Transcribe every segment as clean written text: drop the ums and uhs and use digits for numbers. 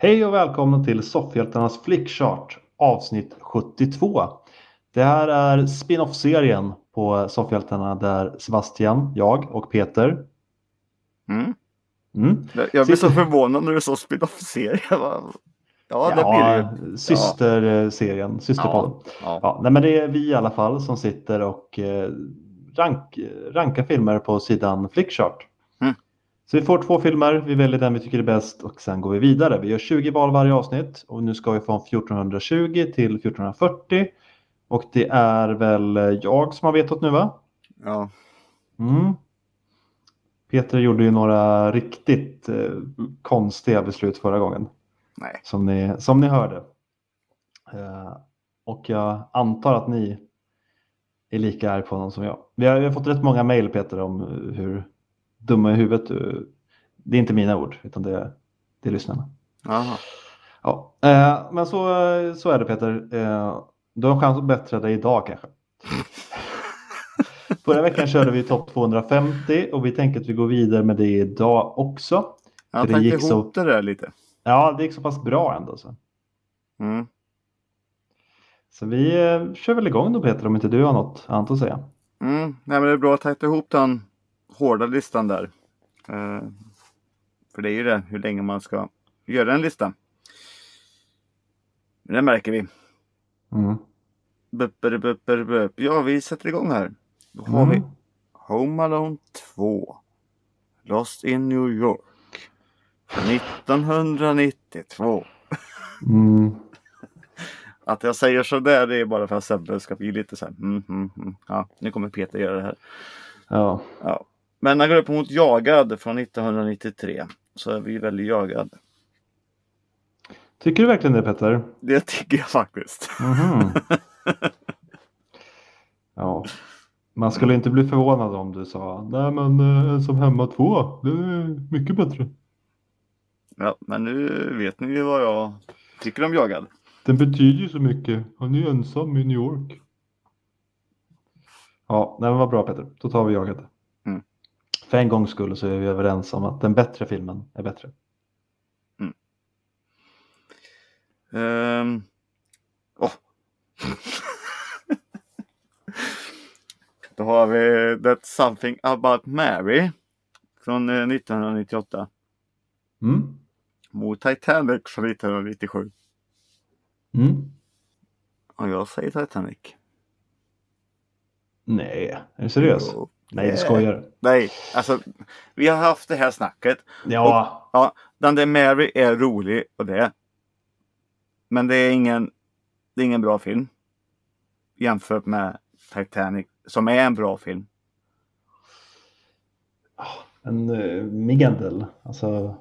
Hej och välkomna till Soffhjältarnas Flickchart avsnitt 72. Det här är spin-off-serien på Soffhjältarna där Sebastian, jag och Peter. Jag blir så förvånad när du sa spin-off-serie. Ja, det blir det ju. Systerserien, systerpodden. Ja, nej, men det är vi i alla fall som sitter och rankar filmer på sidan Flickchart. Så vi får 2 filmer, vi väljer den vi tycker är bäst och sen går vi vidare. Vi gör 20 val varje avsnitt och nu ska vi från 1420 till 1440. Och det är väl jag som har vetat nu, va? Ja. Peter gjorde ju några riktigt konstiga beslut förra gången. Nej. Som ni hörde. Och jag antar att ni är lika arg på honom som jag. Vi har fått rätt många mejl, Peter, om hur dumma i huvudet du... Det är inte mina ord, utan det är lyssnarna. Aha. Ja, men så är det, Peter. Du har en chans att bättra dig idag kanske. Förra veckan körde vi topp 250 och vi tänker att vi går vidare med det idag också. Jag tänkte ihop det där lite. Ja, det gick så pass bra ändå. Så vi kör väl igång då, Peter, om inte du har något annat att säga. Nej, men det är bra att ta ihop den hårda listan där. För det är ju det, hur länge man ska göra en lista. Men det märker vi. Ja, vi sätter igång här. Då har vi Home Alone 2. Lost in New York. 1992. Att jag säger så där, det är bara för att Sebbe ska bli lite så här. Ja, nu kommer Peter göra det här. Ja. Men när jag går upp mot Jagad från 1993 så är vi väldigt jagad. Tycker du verkligen det, Peter? Det tycker jag faktiskt. Ja. Man skulle inte bli förvånad om du sa nej, men Ensam hemma 2, det är mycket bättre. Ja, men nu vet ni ju vad jag tycker om Jagad. Den betyder ju så mycket. Han är ju ensam i New York. Ja, det var bra, Peter. Då tar vi Jagad. För en gångs skull så är vi överens om att den bättre filmen är bättre. Då har vi That's Something About Mary från 1998. Mot Titanic från 1997. Och jag säger Titanic. Nej, är du seriös? Jo. Nej, det skojar. Nej, alltså vi har haft det här snacket. Ja. Och, den där Mary är rolig och det. Men det är ingen bra film. Jämfört med Titanic, som är en bra film. En medel, alltså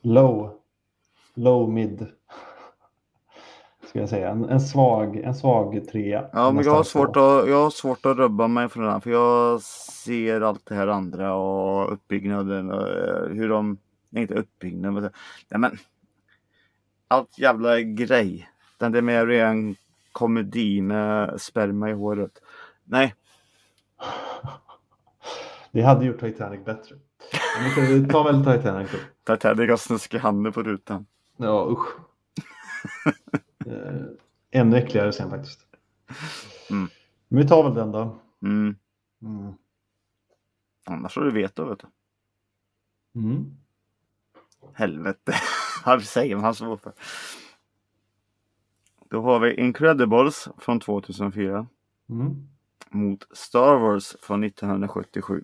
low mid. Ska jag säga, en svag 3. Ja, men jag har svårt att rubba mig från den, för jag ser allt det här andra och uppbyggnaden och hur de, inte uppbyggnaden, men allt jävla grej. Den där med en komedi med sperma i håret. Nej. Det hade gjort Titanic bättre. Vi tar väl Titanic då. Titanic har snuskig handen på rutan. Ja, usch. Ännu äckligare sen faktiskt. Men vi tar väl den då. Annars har du veto, vet du. Helvete. Han säger man så för. Då har vi Incredibles från 2004. Mot Star Wars från 1977.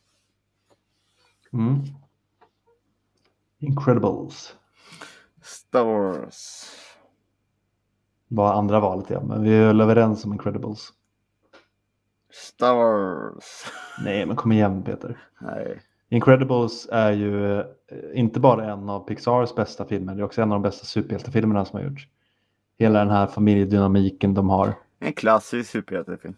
Incredibles. Star Wars. Var andra valet, ja. Men vi är väl överens om Incredibles. Star Wars. Nej, men kom igen, Peter. Nej. Incredibles är ju inte bara en av Pixars bästa filmer. Det är också en av de bästa superhjältefilmerna som har gjorts. Hela den här familjedynamiken de har. En klassisk superhjältefilm.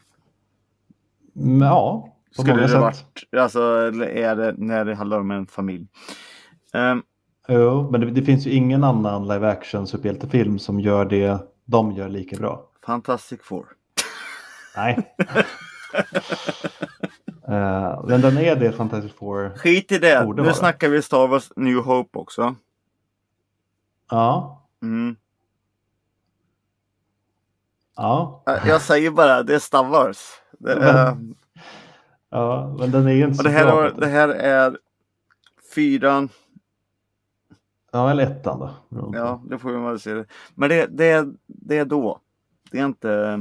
Ja, på skulle många det sätt. Varit, alltså, är det när det handlar om en familj? Jo, men det finns ju ingen annan live action superhjältefilm som gör det de gör lika bra. Fantastic Four. Nej. Men den är det Fantastic Four. Skit i det. Nu snackar vi Star Wars New Hope också. Ja. Mm. Ja. Jag säger bara, det är Star Wars. Ja, men den är ju inte Och så bra, Peter. det här är 4. Ja, eller 1 då. Ja, det får vi väl se. Men det är då. Det är inte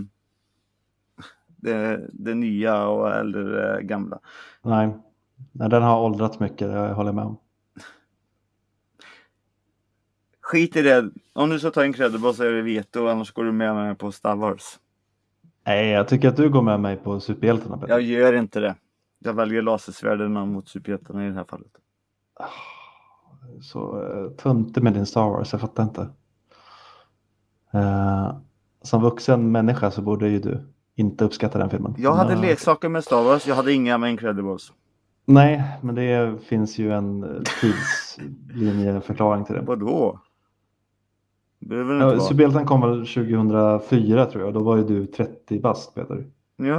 det nya eller det gamla. Nej, den har åldrats mycket, jag håller med om. Skit i det. Om du ska ta Incredibles så är det veto, annars går du med mig på Star Wars. Nej, jag tycker att du går med mig på superhjältarna, Peter. Jag gör inte det. Jag väljer lasersvärderna mot superhjältarna i det här fallet. Så tunte med din Star Wars, jag fattar inte. Som vuxen människa så borde ju du inte uppskatta den filmen. Jag hade leksaker med Star Wars, jag hade inga med Incredibles. Nej, men det finns ju en tidslinjeförklaring till det. Vadå? Superhjälten kom väl 2004 tror jag, då var ju du 30 bast, Peter. Ja.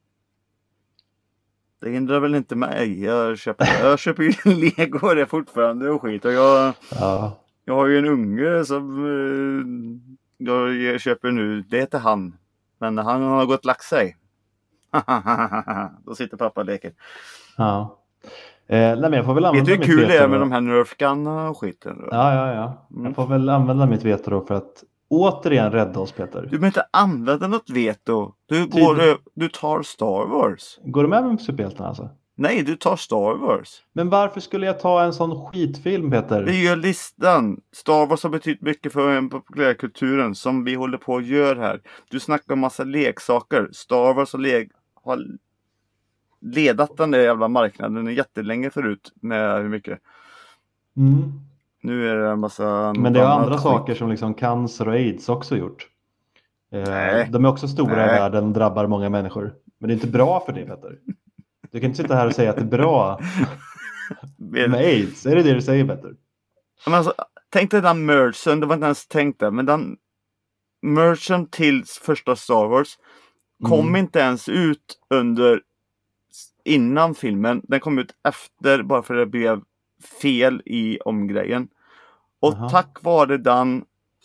Det hindrar väl inte mig. Jag köper ju Lego det fortfarande och skit. Och jag har ju en unge som jag köper nu. Det heter han. Men han har gått lagt sig. Då sitter pappa och leker. Ja. Nej, men jag får väl använda mitt veto. Vet du hur kul det är med de här nerfgunna och skiten? Ja. Jag får väl använda mitt veto då för att återigen rädda oss, Peter. Du behöver inte använda något veto. Du tar Star Wars. Går du med mig på superhjältarna alltså? Nej, du tar Star Wars. Men varför skulle jag ta en sån skitfilm, Peter? Vi gör listan. Star Wars har betytt mycket för den populärkulturen som vi håller på att göra här. Du snackar om massa leksaker. Star Wars har ledat den där jävla marknaden jättelänge förut med hur mycket. Nu är det en massa... Men det är andra saker som liksom cancer och AIDS också gjort. De är också stora i världen och drabbar många människor. Men det är inte bra för dig, Peter. Du kan inte sitta här och säga att det är bra med AIDS. Är det du säger, Peter? Men alltså, tänk dig den merchen, det var inte ens tänkt det, men den merchen till första Star Wars kom inte ens ut innan filmen. Den kom ut efter, bara för att det blev fel i omgrejen. Och tack vare den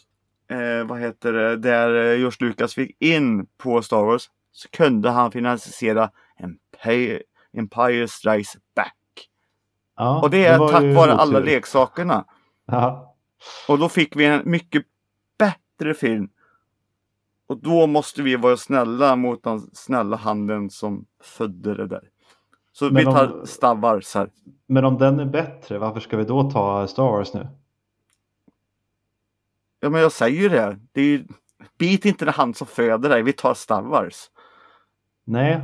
där George Lucas fick in på Star Wars, så kunde han finansiera Empire Strikes Back. Ja, och det är tack vare alla leksakerna. Ja. Och då fick vi en mycket bättre film. Och då måste vi vara snälla mot den snälla handen som födde det där. Så men vi tar Star Wars här. Men om den är bättre, varför ska vi då ta Star Wars nu? Ja, men jag säger ju det. Det är ju, bit inte den hand som föder dig. Vi tar Star Wars. Nej,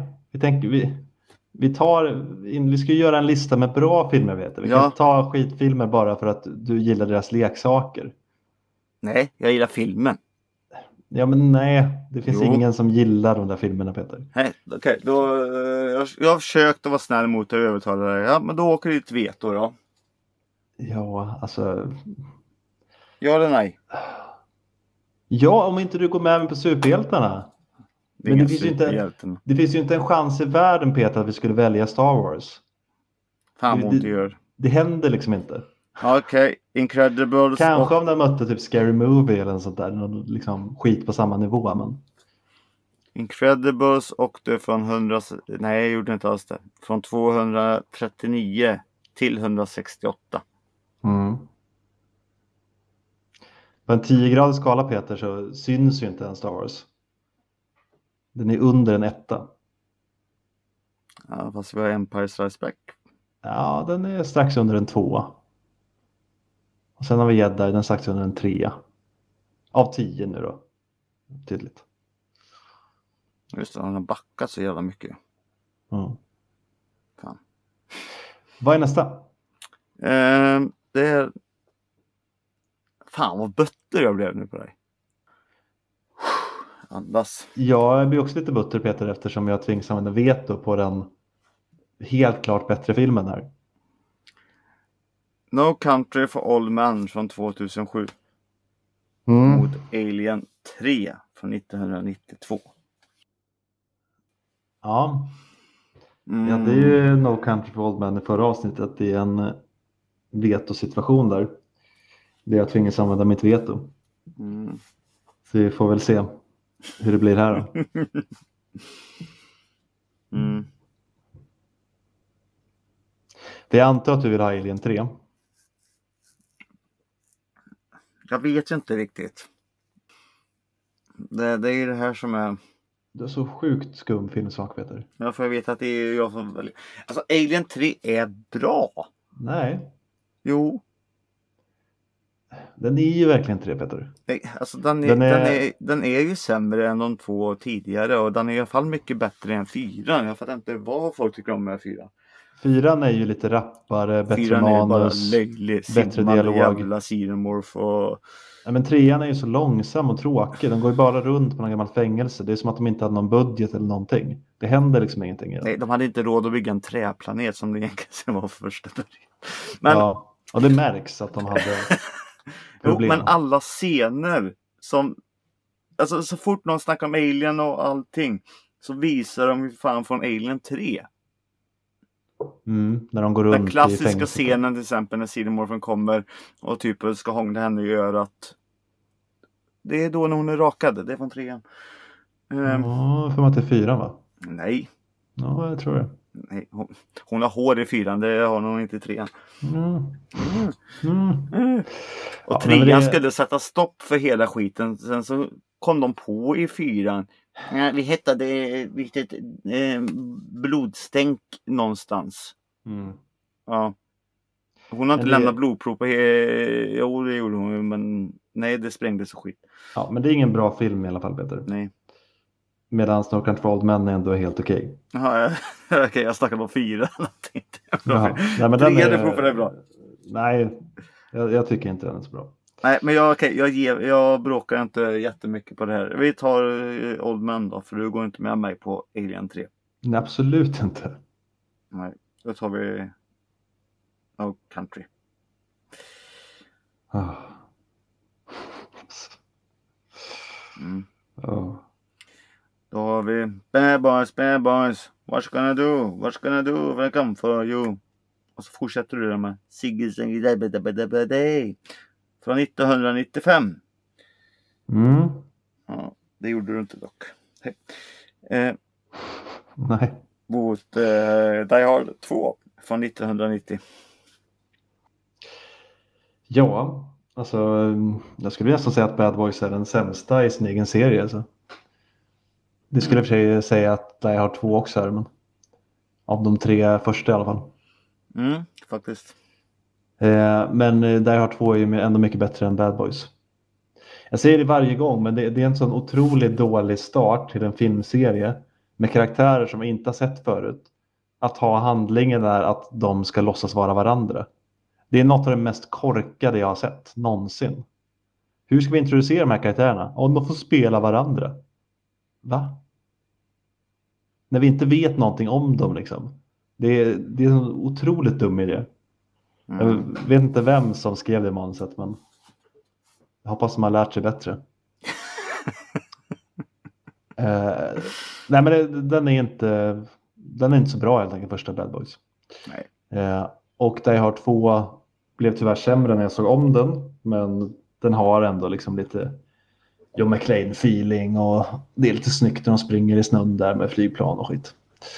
vi ska göra en lista med bra filmer, vet du. Vi kan inte ta skitfilmer bara för att du gillar deras leksaker. Nej, jag gillar filmen. Ja, men nej, det finns ingen som gillar de där filmerna, Peter. Nej, okej. Jag har försökt att vara snäll mot dig och övertala dig. Ja, men då åker det ett veto då. Ja, alltså... Ja eller nej? Ja, om inte du går med mig på superhjältarna. Men det finns ju inte en chans i världen, Peter, att vi skulle välja Star Wars. Fan vad det gör. Det händer liksom inte. Okej, Incredibles. Kanske om den mötte typ Scary Movie eller något sånt där. Någon liksom skit på samma nivå, men... Incredibles åkte från 100... Nej, jag gjorde inte alls det. Från 239 till 168. På en 10-gradig skala, Peter, så syns ju inte en Star Wars. Den är under en 1. Ja, fast vi har Empire Strikes Back. Ja, den är strax under en 2. Och sen har vi Jedi, den är strax under en 3. Av 10 nu då. Tydligt. Just det, han har backat så jävla mycket. Fan. Vad är nästa? Det är... Fan vad butter jag blev nu på dig. Andas. Jag blir också lite butter, Peter, eftersom jag tvingas använda veto på den helt klart bättre filmen här. No Country for Old Men från 2007. Mot Alien 3 från 1992. Ja. Ja, det är ju No Country for Old Men i förra avsnittet. Det är en vetosituation där. Det jag tvingas använda mitt veto. Så vi får väl se hur det blir här då. Vi antar att du vill ha Alien 3. Jag vet ju inte riktigt. Det är ju det här som är... Du är så sjukt skum filmsmak, Peter. Ja, för jag vet att det är jag som väljer. Alltså Alien 3 är bra. Nej, Jo. den är ju verkligen inte det, Peter. Nej, alltså den är ju sämre än de 2 tidigare. Och den är i alla fall mycket bättre än 4. Jag fattar inte vad folk tycker om med 4. 4 är ju lite rappare, bättre 4 är bara manus, löjlig, bättre dialog. Jävla Xenomorph och... Ja, men 3 är ju så långsam och tråkig. Den går ju bara runt på någon gammal fängelse. Det är som att de inte hade någon budget eller någonting. Det händer liksom ingenting i den. Nej, de hade inte råd att bygga en träplanet som det egentligen var första början. Men... Ja, och det märks att de hade problem. Jo, men alla scener som... Alltså så fort någon snackar om Alien och allting så visar de ju fan från Alien 3. När de går runt den klassiska i fängelset. scenen till exempel när Xenomorphen kommer och typ ska hångla henne i örat. Det är då när hon är rakad. Det är från 3:an. Ja, för att det är 4, va? Nej. Ja, jag tror det. Nej, hon har hår i 4:an. Det har hon inte i 3:an. Och 3:an skulle sätta stopp för hela skiten. Sen så kom de på i 4:an. Vi hittade blodstänk någonstans. Ja. Hon har inte lämnat blodprov på... Jo, det gjorde hon. Men nej, det sprängdes och skit. Ja, men det är ingen bra film i alla fall, Peter. Nej. Medan No Country for Old Men ändå är helt okej. Jaha, okej, jag snackar om 4. Nej, men den är bra. Nej, jag tycker inte den är så bra. Nej, men jag bråkar inte jättemycket på det här. Vi tar Old Man då, för du går inte med mig på Alien 3. Nej, absolut inte. Nej, då tar vi No Country. Då har vi Bad Boys, what's gonna do when I come for you. Och så fortsätter du med Siggy från 1995. Ja, det gjorde du inte dock. Nej. Mot Die Hard 2 från 1990. Ja, alltså jag skulle nästan säga att Bad Boys är den sämsta i sin egen serie. Alltså. Det skulle jag för sig säga att Die Hard 2 också är, men av de 3 första i alla fall. Faktiskt. Men Die Hard 2 är ju ändå mycket bättre än Bad Boys. Jag säger det varje gång, men det är en sån otroligt dålig start till en filmserie med karaktärer som vi inte har sett förut. Att ha handlingen där att de ska låtsas vara varandra. Det är något av det mest korkade jag har sett någonsin. Hur ska vi introducera de här karaktärerna? Om de får spela varandra. Va? När vi inte vet någonting om dem liksom. Det är en otroligt dum idé. Jag vet inte vem som skrev det manuset, men jag hoppas de har lärt sig bättre. Nej, men den är inte så bra helt enkelt, första Bad Boys. Nej. Och Die Hard 2 blev tyvärr sämre när jag såg om den, men den har ändå liksom lite John McClane-feeling och det är lite snyggt när de springer i snön där med flygplan och skit.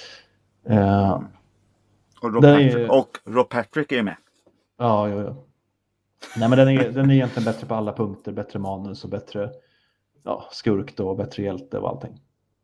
Och Rob Patrick är med. Ja. Nej, men den är egentligen bättre på alla punkter. Bättre manus och bättre skurk då, och bättre hjälte och allting.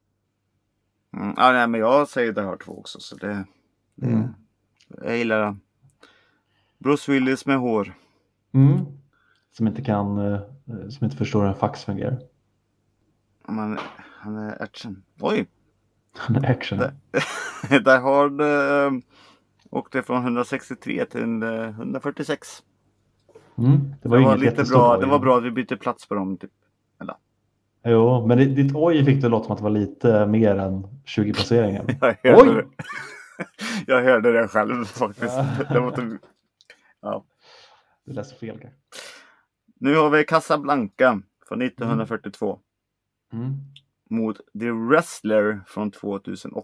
Nej, men jag säger Die Hard 2 också, så det jag gillar den. Bruce Willis med hår. Som inte förstår hur en fax fungerar. Men han är action. Oj! Han är action. Die Hard åkte från 163 till 146. Det var lite bra. Det var bra att vi bytte plats på dem typ. Eller? Jo, men ditt oj fick det låta som att det var lite mer än 20 placeringar. Oj! Jag hörde det själv faktiskt. Det var typ... Ja. Du läste fel kanske. Nu har vi Casablanca från 1942. Mot The Wrestler från 2008.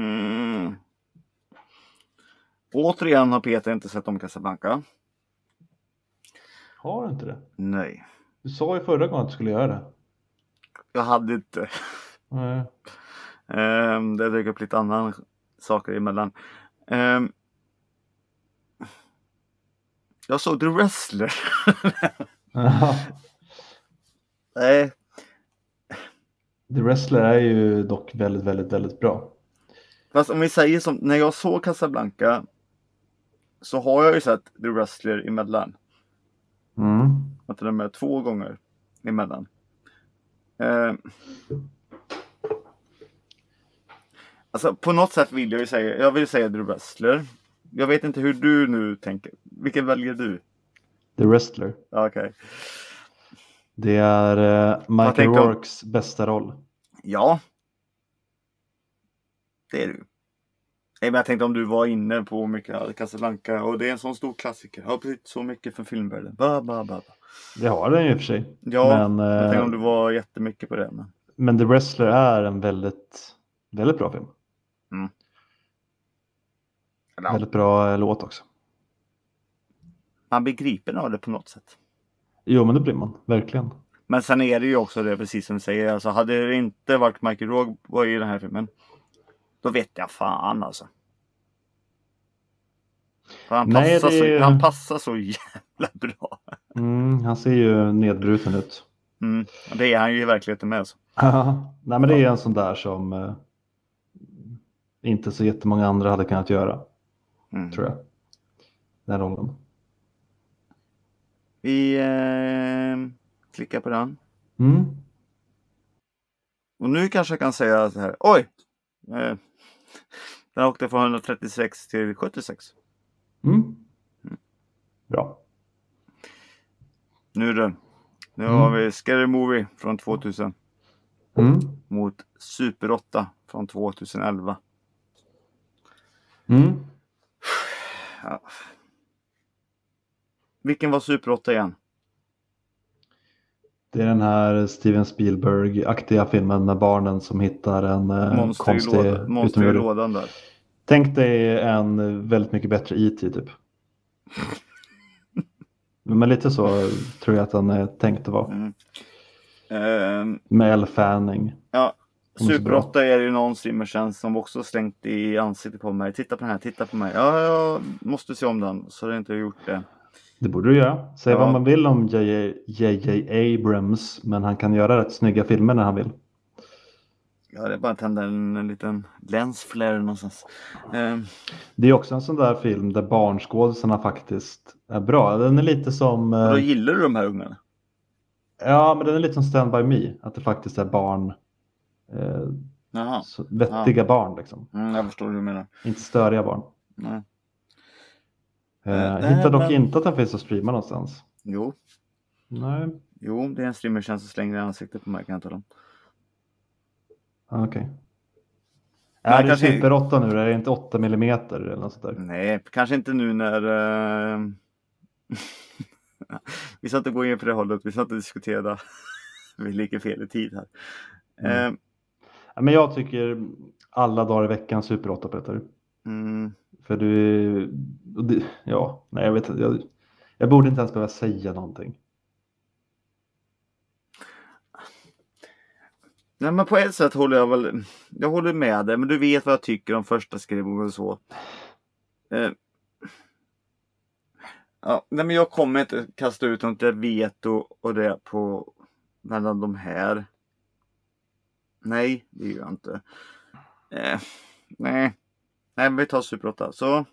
Återigen har Peter inte sett om Casablanca. Har du inte det? Nej. Du sa ju förra gången att du skulle göra det. Jag hade inte. Nej. Det dök upp lite annan saker emellan. Jag såg The Wrestler. Nej. The Wrestler är ju dock väldigt, väldigt, väldigt bra. Fast om vi säger som, när jag såg Casablanca så har jag ju sett The Wrestler emellan. Att de är 2 gånger emellan. Alltså på något sätt vill jag vill säga The Wrestler. Jag vet inte hur du nu tänker. Vilken väljer du? The Wrestler. Okej. Det är Michael Rourkes bästa roll. Ja. Det är du. Nej, men jag tänkte om du var inne på mycket Casablanca och det är en sån stor klassiker. Jag har blivit så mycket för filmvärlden. Det har den ju i och för sig. Ja, men, jag tänkte om du var jättemycket på det. Men The Wrestler är en väldigt, väldigt bra film. Väldigt bra låt också. Man blir gripen av det på något sätt. Jo, men det blir man. Verkligen. Men sen är det ju också det, precis som du säger. Alltså, hade det inte varit Michael Rourke i den här filmen, då vet jag fan alltså. Han passar så jävla bra. Han ser ju nedbruten ut. Det är han ju i verkligheten med. Alltså. Nej, men det är en sån där som inte så jättemånga andra hade kunnat göra. Tror jag. Den rollen. Vi klickar på den. Och nu kanske jag kan säga så här. Oj! Den åkte från 136 till 76. Bra. Nu har vi Scary Movie från 2000. Mot Super 8 från 2011. Ja. Vilken var Super 8 igen? Det är den här Steven Spielberg-aktiga filmen med barnen som hittar en monster i lådan där. Tänk dig en väldigt mycket bättre E.T. typ. Men lite så tror jag att den är tänkt att vara. Med Elle Fanning. Ja, Super 8 är ju någon streamertjänst som också slängt i ansiktet på mig. Titta på den här, titta på mig. Ja, jag måste se om den, så har jag inte gjort det. Det borde du göra. Säg vad man vill om J.J. Abrams, men han kan göra rätt snygga filmer när han vill. Ja, det är bara att tända en liten lensflare någonstans. Det är också en sån där film där barnskådisarna faktiskt är bra. Den är lite som... Och då gillar du de här ungarna? Ja, men den är lite som Stand By Me. Att det faktiskt är barn. Vettiga barn liksom. Jag förstår hur du menar. Inte störiga barn. Nej. Hittar dock inte att den finns att streama någonstans. Jo. Nej. Jo, det är en streamertjänst som slänger i ansiktet på mig, kan jag tala om. Okej. Är det Super 8 nu? Är det inte 8 millimeter eller något sånt där? Nej, kanske inte nu när... vi satt och gå in på det hållet. Vi satt och diskuterade. Vi ligger fel i tid här. Men jag tycker alla dagar i veckan Super 8 Peter. För du... jag vet inte. Jag borde inte ens behöva säga någonting. Nej, men på ett sätt håller jag håller med dig, men du vet vad jag tycker om första skrivningen och så. Nej, men jag kommer inte kasta ut något veto och det på mellan de här. Nej, det gör jag inte. Nej, men vi tar Super 8. Så.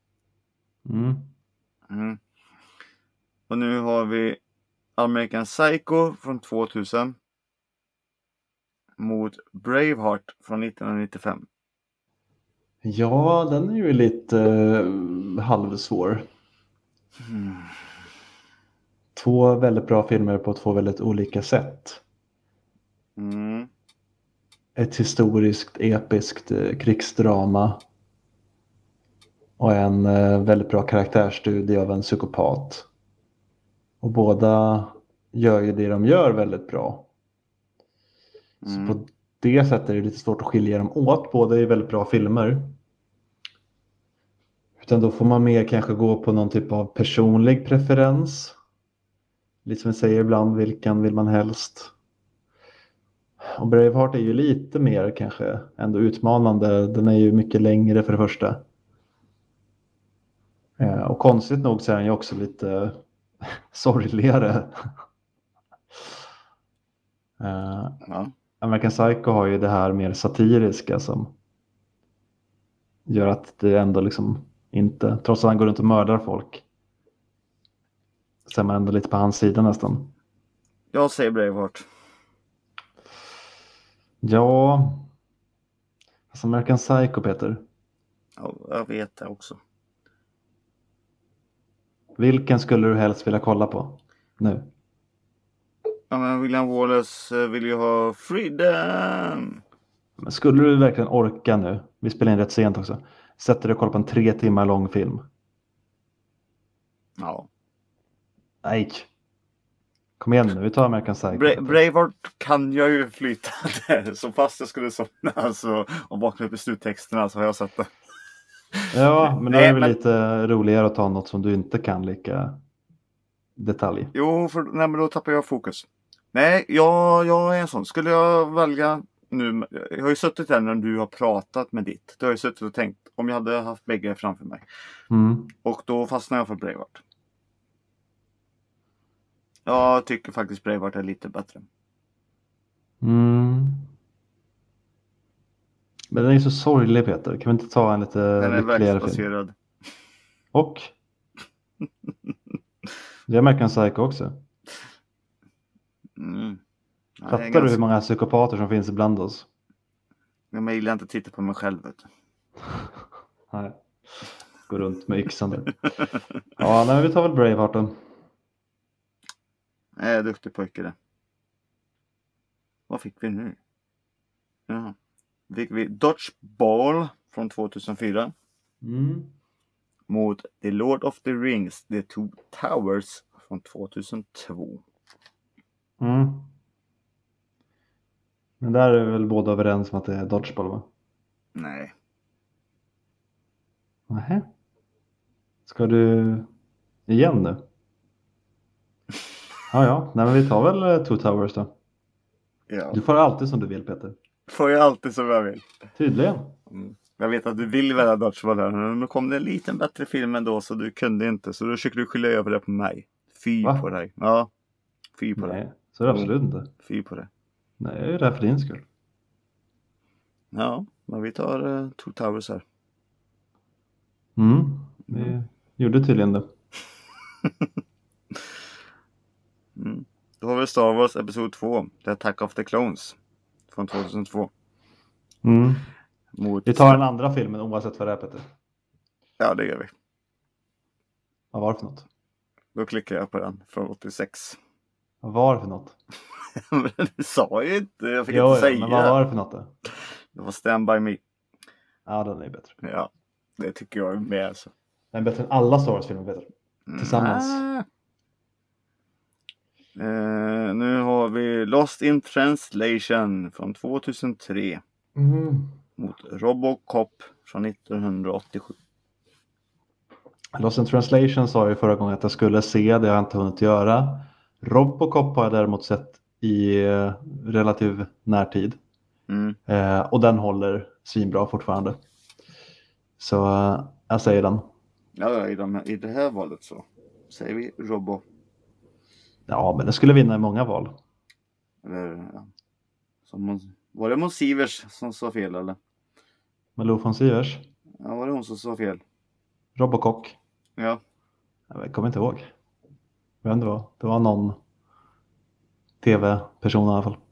Och nu har vi American Psycho från 2000 mot Braveheart från 1995. Ja, den är ju lite halvsvår. Två väldigt bra filmer på två väldigt olika sätt. Ett historiskt, episkt krigsdrama. Och en väldigt bra karaktärsstudie av en psykopat. Och båda gör ju det de gör väldigt bra. Så på det sättet är det lite svårt att skilja dem åt. Båda är väldigt bra filmer. Utan då får man mer kanske gå på någon typ av personlig preferens. lite som vi säger ibland, vilken vill man helst? Och Braveheart är ju lite mer kanske ändå utmanande. Den är ju mycket längre för det första. Och konstigt nog så är den ju också lite sorgligare. Ja. American Psycho har ju det här mer satiriska som gör att det ändå liksom inte, trots att han går runt och mördar folk, så är man ändå lite på hans sida nästan. Jag säger Braveheart. Ja, alltså American Psycho, Peter. Ja, jag vet det också. Vilken skulle du helst vilja kolla på nu? Ja, men William Wallace vill ju ha freedom. Men skulle du verkligen orka nu? Vi spelar in rätt sent också. Sätter du och kollar på en 3 timmar lång film? Ja. Nej. Kom igen nu, vi tar American Psycho. Braveheart kan jag ju flyta där. Så fast jag skulle somna alltså, och vakna upp i sluttexterna så har jag sett det. Ja, men då är det väl lite roligare att ta något som du inte kan lika detalj. Jo, men då tappar jag fokus. Nej, jag är en sån. Skulle jag välja nu, jag har ju suttit där när du har pratat med ditt. Då har jag suttit och tänkt om jag hade haft bägge framför mig. Och då fastnar jag för Braveheart. Jag tycker faktiskt Braveheart är lite bättre. Men den är så sorglig, Peter. Kan vi inte ta en lite den är lyckligare verksbaserad. film? Och? Det är American Psycho också. Fattar du hur många psykopater som finns ibland oss? Jag gillar inte att titta på mig själv. Vet du. Nej. Går runt med yxan där. Ja, men vi tar väl Braveheart då. Jag är duktig pojke det. Vad fick vi nu? Ja. Fick vi Dodgeball från 2004. Mot The Lord of the Rings, The Two Towers från 2002. Men där är väl båda överens om att det är Dodgeball, va? Nej. Nähä. Ska du igen nu? Ja. Nej, men vi tar väl Two Towers då. Ja. Du får alltid som du vill, Peter. Får jag alltid som jag vill. Tydligen. Jag vet att du vill välja Dodgeball här. Men nu kom det en liten bättre film ändå så du kunde inte. Så då försöker du skylla över det på mig. Fy på dig. Ja. Fy på dig. Nej, så är det absolut inte. Fy på det. Nej, jag är där för din skull. Ja, men vi tar Two Towers här. Vi gjorde tydligen det. Då har vi Star Wars Episod 2, The Attack of the Clones från 2002. Vi tar den andra filmen oavsett vad det är, Peter. Ja, det gör vi. Vad var det för något? Då klickar jag på den från 86. Vad var det för något? Men du sa ju inte, jag fick inte säga. Men vad var det för något då? Det var Stand By Me. Ja, den är bättre. Ja, det tycker jag är med alltså. Den är bättre än alla Star Wars-filmer, Peter. Tillsammans. Nu har vi Lost in Translation från 2003. Mot Robocop från 1987. Lost in Translation sa jag förra gången att jag skulle se. Det har jag inte hunnit göra. Robocop har jag däremot sett i relativ närtid. Och den håller svinbra fortfarande. Så jag säger den. Ja, i det här valet så säger vi Robo. Ja, men det skulle vinna i många val. Eller, ja. Var det Måns Sivers som sa fel eller? Malou von Sivers? Ja, var det hon som sa fel? Robocock? Ja. Jag kommer inte ihåg. Vem det var? Det var någon tv-person i alla fall.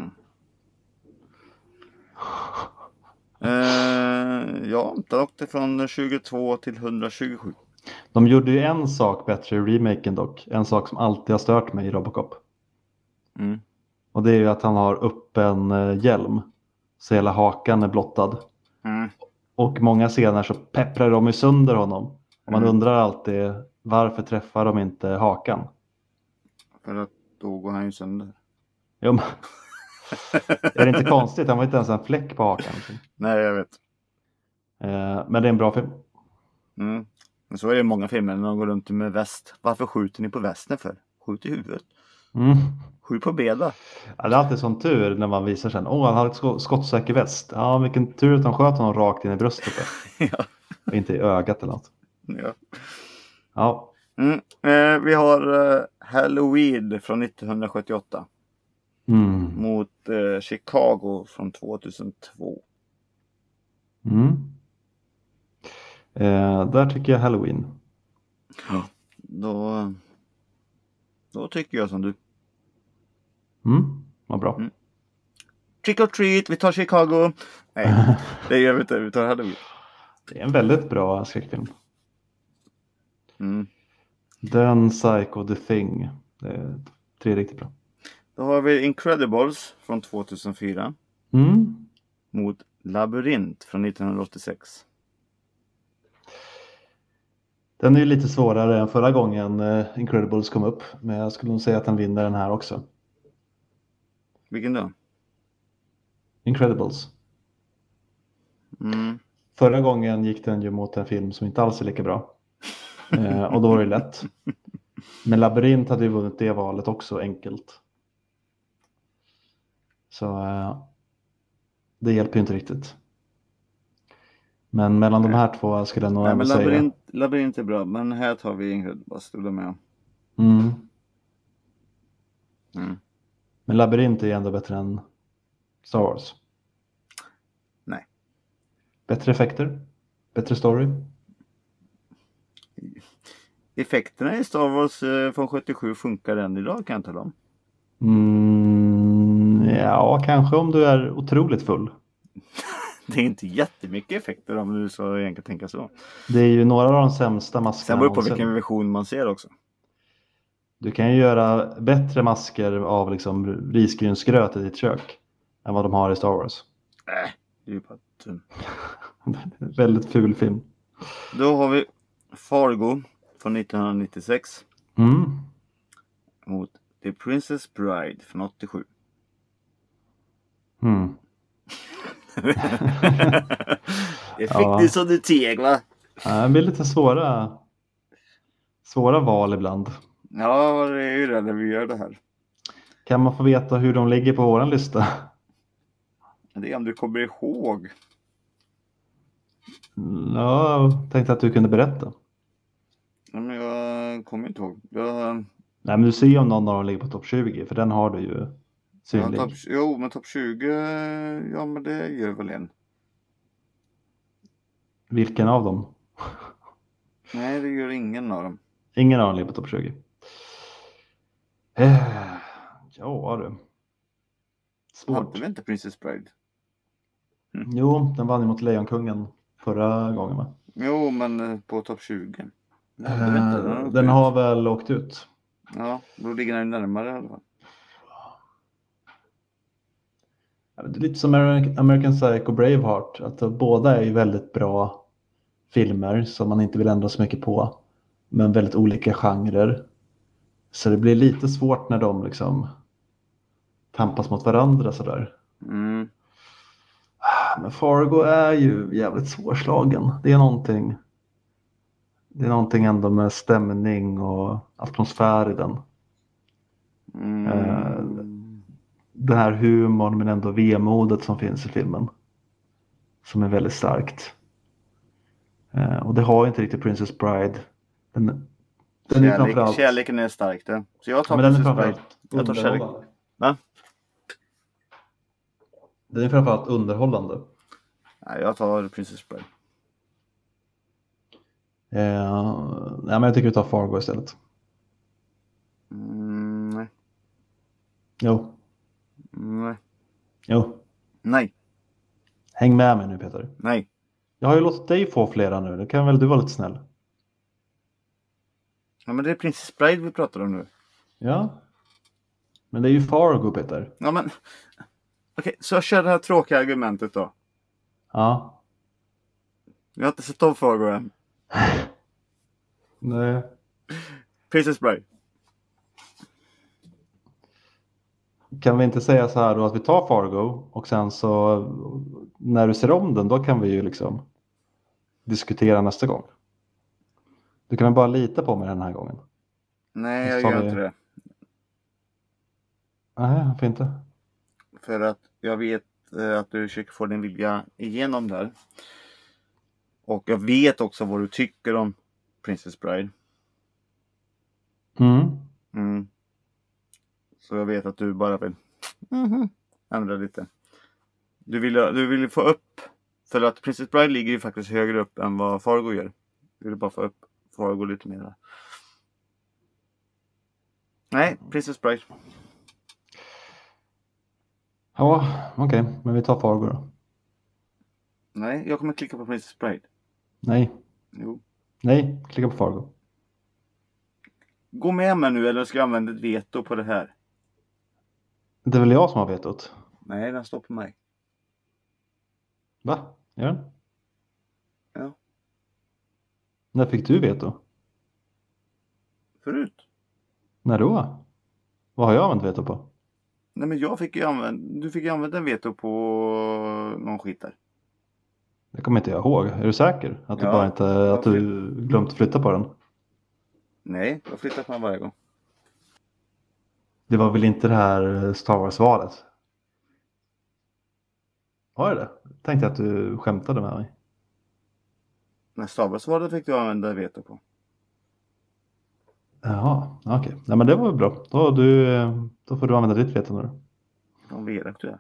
Ja, det åkte från 22 till 127. De gjorde ju en sak bättre i remaken dock. En sak som alltid har stört mig i Robocop. Och det är ju att han har upp en hjälm. Så hela hakan är blottad. Och många scener så pepprar de ju sönder honom. Och man undrar alltid varför träffar de inte hakan? För att då går han ju sönder. Jo, men... är det inte konstigt? Han var inte ens en fläck på hakan. Nej, jag vet. Men det är en bra film. Men så är det många filmer när de går runt med väst. Varför skjuter ni på västen för? Skjut i huvudet. Mm. Skjut på beda. Ja, det är alltid sån tur när man visar sen. Han har ett skottsäker väst. Ja, vilken tur att de sköt honom rakt in i bröstet. Ja. Och inte i ögat eller något. Ja. Ja. Vi har Halloween från 1978. Mot Chicago från 2002. Där tycker jag Halloween. Ja. Då tycker jag som du. Vad bra. Trick or treat, vi tar Chicago. Nej, det gör vi inte. Vi tar Halloween. Det är en väldigt bra skräckfilm. Den, Psycho, The Thing. Det är 3 riktigt bra. Då har vi Incredibles från 2004. Mot Labyrint från 1986. Den är ju lite svårare än förra gången Incredibles kom upp. Men jag skulle nog säga att den vinner den här också. Vilken då? Incredibles. Förra gången gick den ju mot en film som inte alls är lika bra. Och då var det lätt. Men Labyrint hade ju vunnit det valet också enkelt. Så det hjälper ju inte riktigt. Men mellan de här två skulle jag nog ändå säga. Labyrint är bra, men här tar vi Incredibles. Du med. Men Labyrint är ändå bättre än Star Wars. Nej. Bättre effekter? Bättre story? Effekterna i Star Wars från 77 funkar än idag, kan jag tala om. Ja, kanske om du är otroligt full. Det är inte jättemycket effekter om du så egentligen tänka så. Det är ju några av de sämsta maskerna. Sen beror det på vilken version man ser också. Du kan ju göra bättre masker av liksom risgrynsgröt i ditt kök än vad de har i Star Wars. Det är ju bara dum. Väldigt ful film. Då har vi Fargo från 1996. Mot The Princess Bride från 87. Det fick du som du teg, va? Det blir lite svåra val ibland. Ja, det är ju det när vi gör det här. Kan man få veta hur de ligger på våran lista? Det är om du kommer ihåg. Ja, jag tänkte att du kunde berätta. Ja, men jag kommer inte ihåg. Nej, men du ser ju om någon av dem ligger på topp 20, för den har du ju synlig. Ja, men topp 20, ja men det gör väl en. Vilken av dem? Nej, det gör ingen av dem. Ingen av dem ligger på topp 20. Ja du. Svårt. Hade vi inte Princess Bride? Jo, den vann ju mot Lejonkungen förra gången, va? Jo, men på topp 20. Den har väl åkt ut. Ja, då ligger den närmare i alla fall. Det är lite som American Psycho, Braveheart. Att båda är ju väldigt bra filmer som man inte vill ändra så mycket på. Men väldigt olika genrer. Så det blir lite svårt när de liksom tampas mot varandra sådär. Men Fargo är ju jävligt svårslagen. Det är någonting ändå med stämning och atmosfär i den. Den här humorn men ändå vemodet som finns i filmen. Som är väldigt starkt. Och det har inte riktigt Princess Bride. Kärleken är stark det. Så jag tar Princess Bride. Jag tar kärlek. Va? Den är framförallt underhållande. Nej, jag tar Princess Bride. Ja, men jag tycker vi tar Fargo istället. Nej. Jo. Nej. Jo. Nej. Häng med mig nu, Peter. Nej. Jag har ju låtit dig få flera nu. Det kan väl du vara lite snäll? Ja, men det är Princess Bride vi pratar om nu. Ja. Men det är ju Fargo, Peter. Ja, men... Okej, så jag kör det här tråkiga argumentet då. Ja. Jag har inte sett om Fargo än. Nej. Princess Bride. Kan vi inte säga så här då att vi tar Fargo och sen så när du ser om den då kan vi ju liksom diskutera nästa gång. Du kan väl bara lita på mig den här gången. Nej, jag gör inte det. Nej, varför inte? För att jag vet att du försöker få din vilja igenom där. Och jag vet också vad du tycker om Princess Bride. Mm. Så jag vet att du bara vill ändra lite. Du vill få upp. För att Princess Bride ligger ju faktiskt högre upp än vad Fargo gör. Du vill bara få upp Fargo lite mer. Nej, Princess Bride. Ja, okej. Men vi tar Fargo då. Nej, jag kommer klicka på Princess Bride. Nej. Jo. Nej, klicka på Fargo. Gå med mig nu eller ska jag använda ett veto på det här? Det är väl jag som har vetot? Nej, den står på mig. Va? Gör den? Ja. När fick du veto? Förut. När då? Vad har jag använt veto på? Nej, men du fick ju använda en veto på någon skit där. Det kommer inte jag ihåg. Är du säker? Att du Ja, bara inte, att du glömt flytta på den? Nej, jag flyttar på den varje gång. Det var väl inte det här Star Wars-valet? Var det det? Tänkte att du skämtade med mig. När Star Wars fick du använda veto på. Jaha, okej. Nej, men det var väl bra. Då får du använda ditt veto nu. Vad elak du är.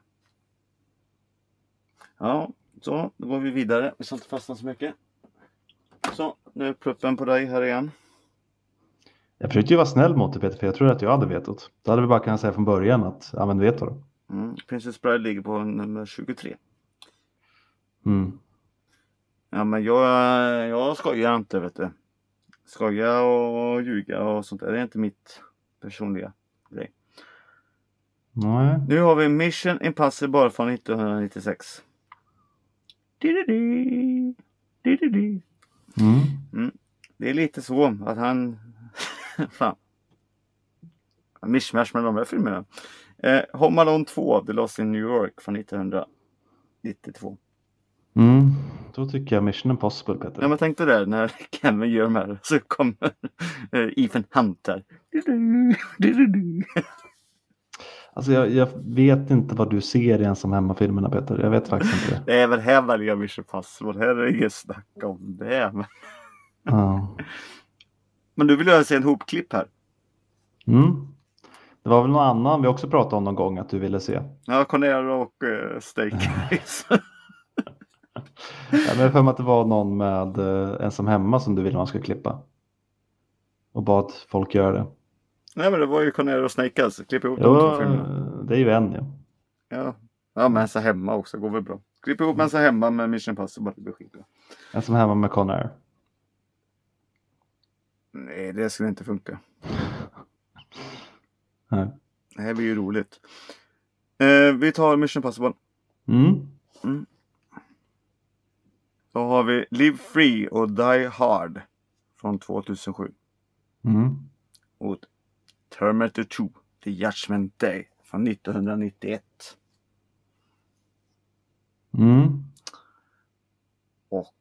Ja, så då går vi vidare. Vi ska inte fastna så mycket. Så, nu är pluppen på dig här igen. Jag försökte ju vara snäll mot dig Peter, för jag tror att jag hade vetot. Då hade vi bara kunnat säga från början att använd veto då. Princess Bride ligger på nummer 23. Mm. Ja, men jag skojar inte, vet du. Skoja och ljuga och sånt där, det är inte mitt personliga grej. Nej. Nu har vi Mission Impossible från 1996. Det är lite så att han... Fan. Mishmash med de här filmerna. Home Alone 2, The Lost in New York från 1992. Då tycker jag Mission Impossible, Peter. Ja, men tänk dig där när Kevin gör de här så kommer Ethan Hunt där. Alltså jag vet inte vad du ser i Ensam hemma-filmerna, Peter. Jag vet faktiskt inte det. Det är väl här varje Mission Impossible. Här är inget snack om det. Ja. Men du vill ju se en hopklipp här. Det var väl någon annan vi också pratade om någon gång att du ville se. Ja, Conero och Steakface. Jag vet för mig att det var någon med Ensam hemma som du ville man skulle klippa. Och bad folk göra det. Nej, men det var ju Conero och Snake alltså. Klipp ihop de två filmerna. Det är ju en ja. Ja, Mensa hemma också. Går väl bra. Klipp ihop Mensa hemma med Mission Impossible. Det blir skitbra. Ensam hemma med Conair. Nej, det skulle inte funka. Nej. Det här blir ju roligt. Vi tar Mission Impossible. Då har vi Live Free och Die Hard från 2007. Och Terminator 2, The Judgment Day från 1991. Och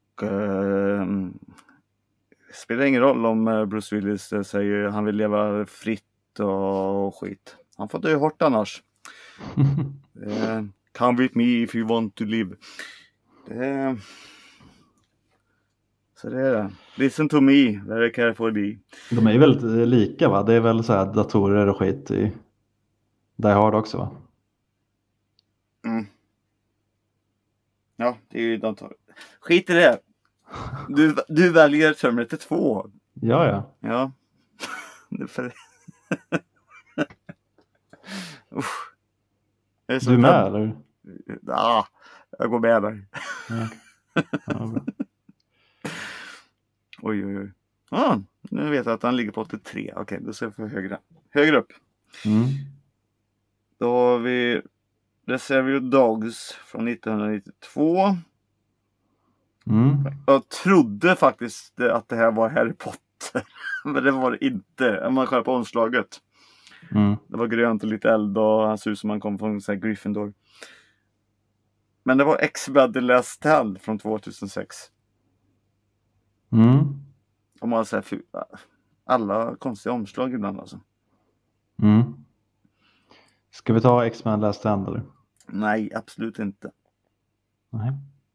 spelar ingen roll om Bruce Willis säger han vill leva fritt och skit. Han får dö hårt annars. Come with me if you want to live. Så det är det. Listen to me, very carefully. De är ju väldigt lika, va? Det är väl så här datorer och skit i Die Hard också, va? Ja, det är ju datorer. Skit i det. Du väljer Terminator 2. Ja. Ja. Du är med, eller? Ja, jag går med dig. Ja, oj. Nu vet jag att han ligger på 83. Okej, då ser jag för högre upp. Då har vi Reservoir Dogs från 1992. Jag trodde faktiskt att det här var Harry Potter. Men det var det inte. Om man kollar på omslaget. Det var grönt och lite eld och han ser ut som han kom från så här Gryffindor. Men det var X-Men The Last Stand från 2006. Och man säger alla konstiga omslag ibland alltså. Ska vi ta X-Men Last Stand eller? Nej, absolut inte. Nej.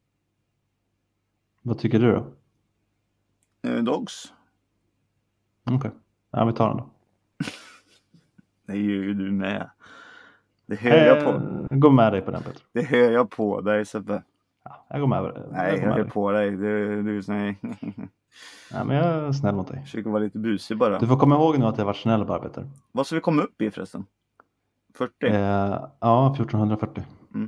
Vad tycker du då? Dogs. Okej. Ja, vi tar den då. Det är ju du med. Det hör jag på. Jag går med dig på den, Peter. Det hör jag på dig, Sebbe. Ja, jag går med. Nej, jag hör dig. på dig. Du är sån. Ja, men jag är snäll mot dig. Försöker vara lite busig bara. Du får komma ihåg nu att jag har varit snäll bara, Peter. Vad ska vi komma upp i förresten? 40? Ja, 1440.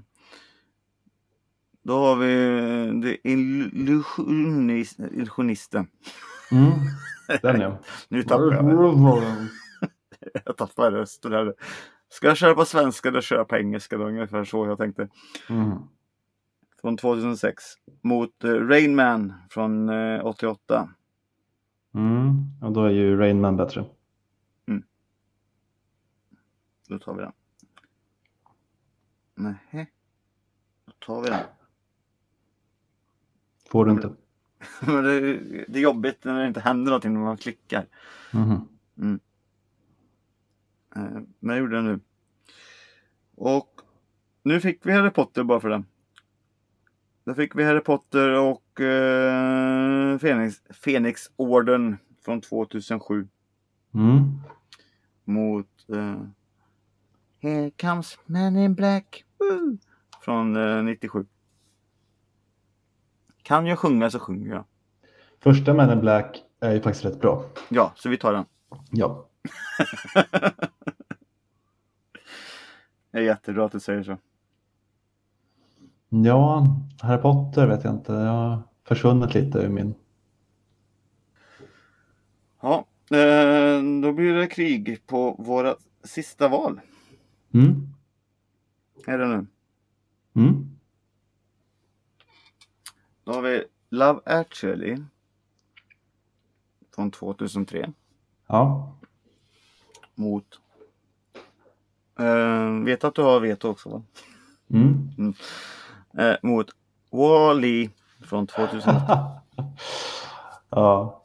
Då har vi det illusionisten. Den ja. Nu tappar jag. Jag tappar rösten här. Ska jag köra på svenska eller köra på engelska då? Ungefär så jag tänkte. Från 2006. Mot Rain Man från 88. Och då är ju Rain Man bättre. Då tar vi den. Nej. Då tar vi den. Får du inte. Det är jobbigt när det inte händer någonting när man klickar. Men jag gjorde det nu. Och nu fick vi Harry Potter bara för den. Då fick vi Harry Potter och Fenixorden från 2007. Mot Here Comes Men in Black från 97. Kan jag sjunga så sjunger jag. Första Men in Black är ju faktiskt rätt bra. Ja, så vi tar den. Ja. Det är jättebra att du säger så. Ja, Harry Potter vet jag inte. Jag har försvunnit lite ur min... Ja, då blir det krig på våra sista val. Är det nu? Då har vi Love Actually från 2003. Ja. Mot vet att du har veto också va? Mot Wall-E från 2008. Ja.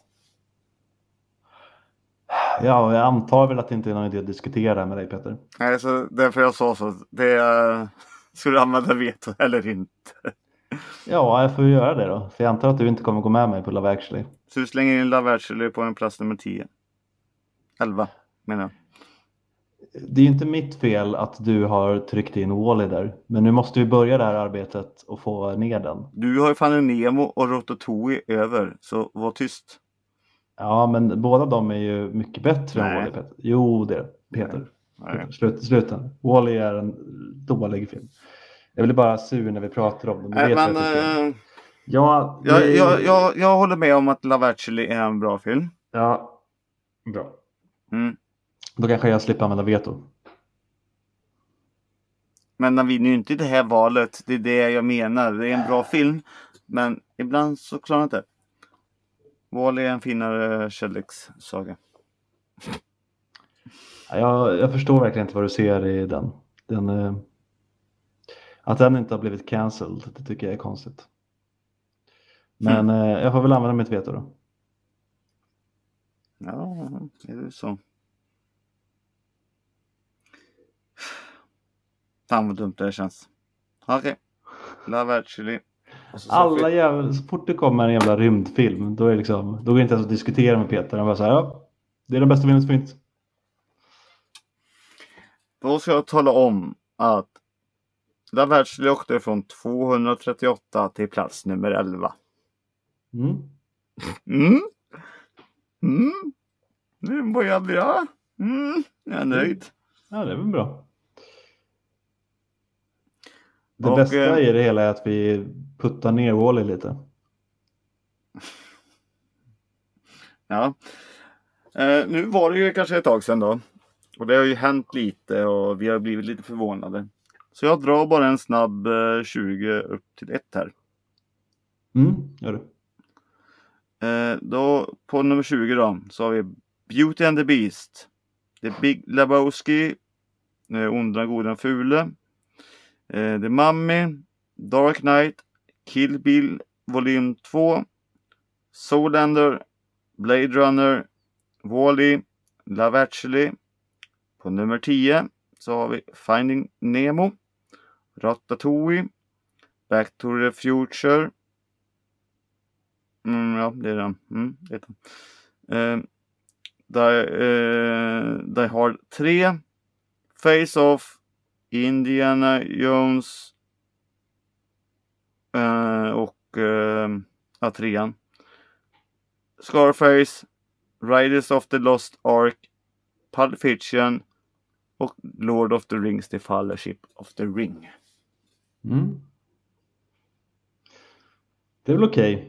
Ja, jag antar väl att det inte är någon idé att diskutera med dig, Peter. Nej, så därför jag sa så. Det skulle du använda veto eller inte? Ja, jag får göra det då. För jag antar att du inte kommer gå med mig på Love Actually. Så du slänger in Love Actually på en plats nummer 10. 11 menar jag. Det är ju inte mitt fel att du har tryckt in Wall-E där. Men nu måste vi börja det här arbetet och få ner den. Du har ju fan Nemo och Ratatouille över. Så var tyst. Ja, men båda de är ju mycket bättre än Wall-E, Peter. Jo, det är Peter. Sluta. Wall-E är en dålig film. Jag blir bara sur när vi pratar om dem. Jag håller med om att Love Actually är en bra film. Ja, bra. Då kanske jag slipper använda veto. Men när vi nu inte det här valet, det är det jag menar. Det är en bra film, men ibland så klarar jag inte. Wall-E är en finare kärlekssaga. Jag förstår verkligen inte vad du ser i den. Att den inte har blivit cancelled, det tycker jag är konstigt. Men jag får väl använda mitt veto då. Ja, är det så. Fan vad dumt det känns. Okej. Love Actually. Alla jävla, så fort det kommer en jävla rymdfilm, då går det inte ens att diskutera med Peter. Han bara så här, ja, det är den bästa filmen som finns. Då ska jag tala om att Love Actually åkte från 238 till plats nummer 11. Nu börjar jag bra. Jag är nöjd. Ja, det är väl bra. Det bästa i det hela är att vi puttar ner Wall-E lite. Ja. Nu var det ju kanske ett tag sedan då. Och det har ju hänt lite och vi har blivit lite förvånade. Så jag drar bara en snabb 20 upp till 1 här. Gör det. Då på nummer 20 då så har vi Beauty and the Beast. The Big Lebowski. Onda, goda, fule. The Mummy. Dark Knight. Kill Bill volym 2. Zoolander. Blade Runner. Wall-E. Love Actually. På nummer 10 så har vi Finding Nemo, Ratatouille, Back to the Future. Ja, det är den. Det är den. Die Hard 3, Face Off, Indiana Jones och 3:an. Scarface, Riders of the Lost Ark, Pulp Fiction och Lord of the Rings, The Fellowship of the Ring. Det är väl okej.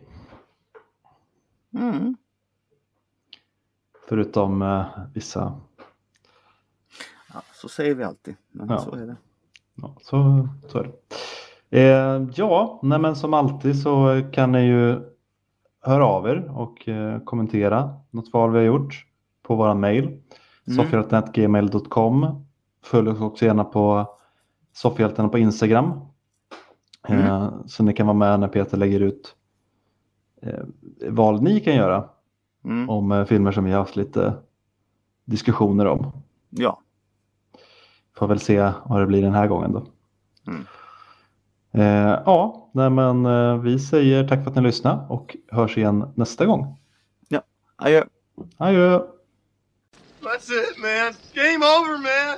Förutom vissa. Ja, så säger vi alltid. Men så är det. Ja, så är det. Men som alltid så kan ni ju höra av er och kommentera något val vi har gjort på våra mejl. Soffhjälten@gmail.com. Följ oss också gärna på Soffhjälten på Instagram. Så ni kan vara med när Peter lägger ut val ni kan göra om filmer som vi har haft lite diskussioner om. Ja. Får väl se vad det blir den här gången då. Vi säger tack för att ni lyssnade och hörs igen nästa gång. Ja, adjö. Adjö. That's it, man. Game over, man.